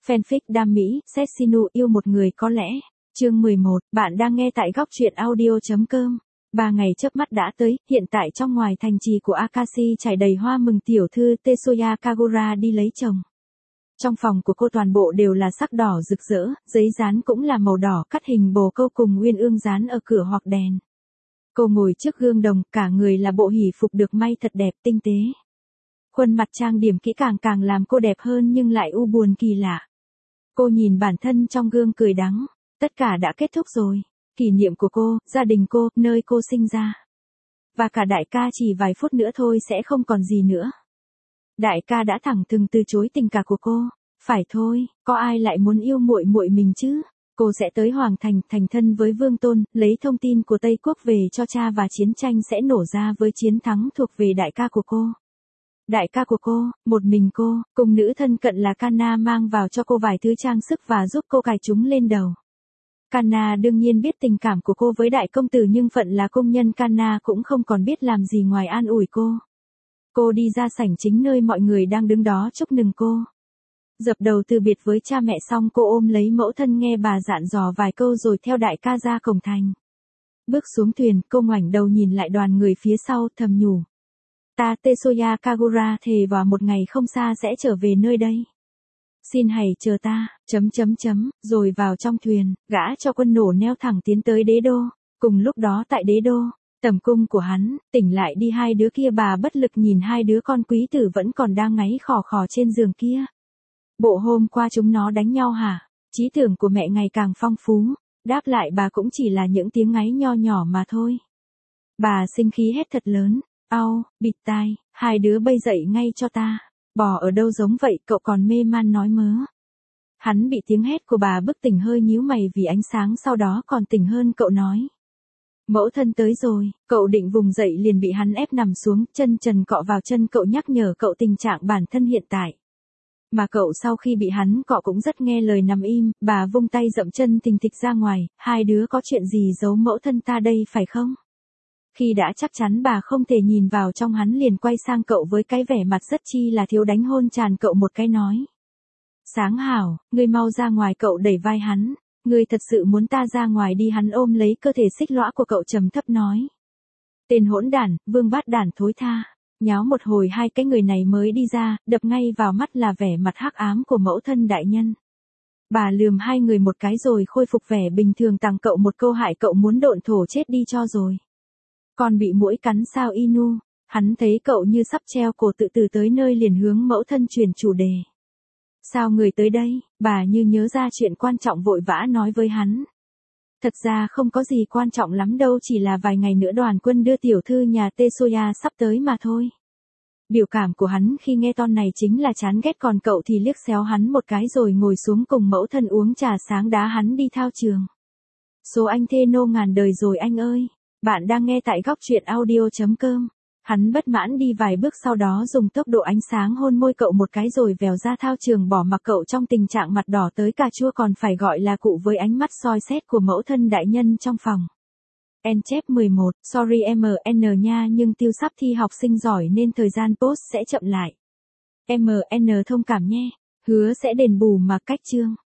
Fanfic Đam Mỹ, Sexinu yêu một người có lẽ. Chương 11, bạn đang nghe tại góc truyện audio.com. 3 ngày chớp mắt đã tới, hiện tại trong ngoài thành trì của Akashi trải đầy hoa mừng tiểu thư Tetsuya Kagura đi lấy chồng. Trong phòng của cô toàn bộ đều là sắc đỏ rực rỡ, giấy dán cũng là màu đỏ cắt hình bồ câu cùng uyên ương dán ở cửa hoặc đèn. Cô ngồi trước gương đồng, cả người là bộ hỷ phục được may thật đẹp tinh tế. Khuôn mặt trang điểm kỹ càng làm cô đẹp hơn nhưng lại u buồn kỳ lạ. Cô nhìn bản thân trong gương cười đắng, tất cả đã kết thúc rồi. Kỷ niệm của cô, gia đình cô, nơi cô sinh ra. Và cả đại ca chỉ vài phút nữa thôi sẽ không còn gì nữa. Đại ca đã thẳng thừng từ chối tình cảm của cô. Phải thôi, có ai lại muốn yêu muội muội mình chứ? Cô sẽ tới Hoàng Thành, thành thân với Vương Tôn, lấy thông tin của Tây Quốc về cho cha và chiến tranh sẽ nổ ra với chiến thắng thuộc về đại ca của cô. Đại ca của cô, một mình cô, cùng nữ thân cận là Kanna mang vào cho cô vài thứ trang sức và giúp cô cài chúng lên đầu. Kanna đương nhiên biết tình cảm của cô với đại công tử nhưng phận là công nhân Kanna cũng không còn biết làm gì ngoài an ủi cô. Cô đi ra sảnh chính nơi mọi người đang đứng đó chúc mừng cô. Dập đầu từ biệt với cha mẹ xong cô ôm lấy mẫu thân nghe bà dặn dò vài câu rồi theo đại ca ra cổng thành. Bước xuống thuyền, cô ngoảnh đầu nhìn lại đoàn người phía sau thầm nhủ. Ta Tetsuya Kagura thề vào một ngày không xa sẽ trở về nơi đây. Xin hãy chờ ta, rồi vào trong thuyền, gã cho quân nổ neo thẳng tiến tới đế đô. Cùng lúc đó tại đế đô, tầm cung của hắn, tỉnh lại đi hai đứa kia bà bất lực nhìn hai đứa con quý tử vẫn còn đang ngáy khò khò trên giường kia. Bộ hôm qua chúng nó đánh nhau hả? Trí tưởng của mẹ ngày càng phong phú, đáp lại bà cũng chỉ là những tiếng ngáy nho nhỏ mà thôi. Bà sinh khí hét thật lớn, au, bịt tai, hai đứa bây dậy ngay cho ta. Bò ở đâu giống vậy cậu còn mê man nói mớ. Hắn bị tiếng hét của bà bức tỉnh hơi nhíu mày vì ánh sáng sau đó còn tỉnh hơn cậu nói. Mẫu thân tới rồi, cậu định vùng dậy liền bị hắn ép nằm xuống, chân trần cọ vào chân cậu nhắc nhở cậu tình trạng bản thân hiện tại. Mà cậu sau khi bị hắn cọ cũng rất nghe lời nằm im, bà vung tay dậm chân thình thịch ra ngoài, hai đứa có chuyện gì giấu mẫu thân ta đây phải không? Khi đã chắc chắn bà không thể nhìn vào trong hắn liền quay sang cậu với cái vẻ mặt rất chi là thiếu đánh hôn tràn cậu một cái nói. Sáng hảo, ngươi mau ra ngoài cậu đẩy vai hắn, ngươi thật sự muốn ta ra ngoài đi hắn ôm lấy cơ thể xích lõa của cậu trầm thấp nói. Tên hỗn đản, vương bát đản thối tha, nháo một hồi hai cái người này mới đi ra, đập ngay vào mắt là vẻ mặt hắc ám của mẫu thân đại nhân. Bà lườm hai người một cái rồi khôi phục vẻ bình thường tặng cậu một câu hại cậu muốn độn thổ chết đi cho rồi. Còn bị muỗi cắn sao Inu, hắn thấy cậu như sắp treo cổ tự tử tới nơi liền hướng mẫu thân chuyển chủ đề. Sao người tới đây, bà như nhớ ra chuyện quan trọng vội vã nói với hắn. Thật ra không có gì quan trọng lắm đâu chỉ là vài ngày nữa đoàn quân đưa tiểu thư nhà Tetsuya sắp tới mà thôi. Biểu cảm của hắn khi nghe ton này chính là chán ghét còn cậu thì liếc xéo hắn một cái rồi ngồi xuống cùng mẫu thân uống trà sáng đá hắn đi thao trường. Số anh thê nô ngàn đời rồi anh ơi. Bạn đang nghe tại góc truyện audio.com. Hắn bất mãn đi vài bước sau đó dùng tốc độ ánh sáng hôn môi cậu một cái rồi vèo ra thao trường bỏ mặc cậu trong tình trạng mặt đỏ tới cà chua còn phải gọi là cụ với ánh mắt soi xét của mẫu thân đại nhân trong phòng. Chép 11, sorry MN nha nhưng tiêu sắp thi học sinh giỏi nên thời gian post sẽ chậm lại. MN thông cảm nhé, hứa sẽ đền bù mà cách chương.